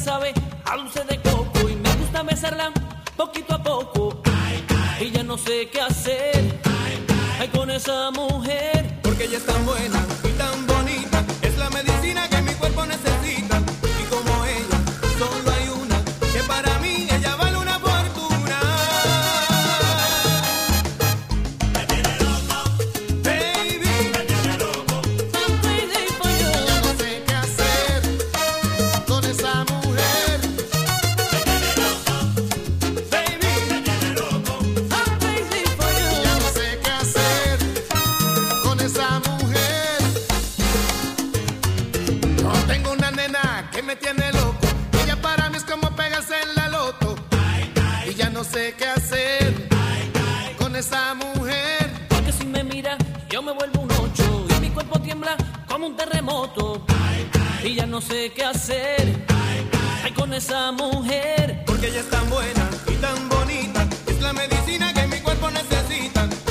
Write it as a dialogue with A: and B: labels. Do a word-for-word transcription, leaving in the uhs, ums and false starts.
A: sabe a dulce de coco y me gusta besarla poquito a poco. Ay, ay. Y ya no sé qué hacer, ay, ay. Ay, con esa mujer,
B: porque ella es tan buena y tan bonita, es la medicina que mi cuerpo necesita. Y como ella, solo hay una, que para mí ella vale una fortuna.
C: Me tiene loco,
B: Baby,
C: me tiene loco.
A: I'm crazy for you.
D: Ya no sé qué hacer con esa mujer.
C: Me tiene loco,
B: baby,
C: me tiene loco.
A: I'm crazy for you.
D: Ya no sé qué hacer con esa mujer. Yo tengo una nena que me tiene loco. Ella para mí es como pegarse en la loto. Y ya no sé qué hacer con esa mujer.
A: Porque si me mira, yo me vuelvo un ocho y mi cuerpo tiembla como un terremoto. Y ya no sé qué hacer, ay, con esa mujer.
B: porque ella es tan buena y tan bonita, es la medicina que mi cuerpo necesita.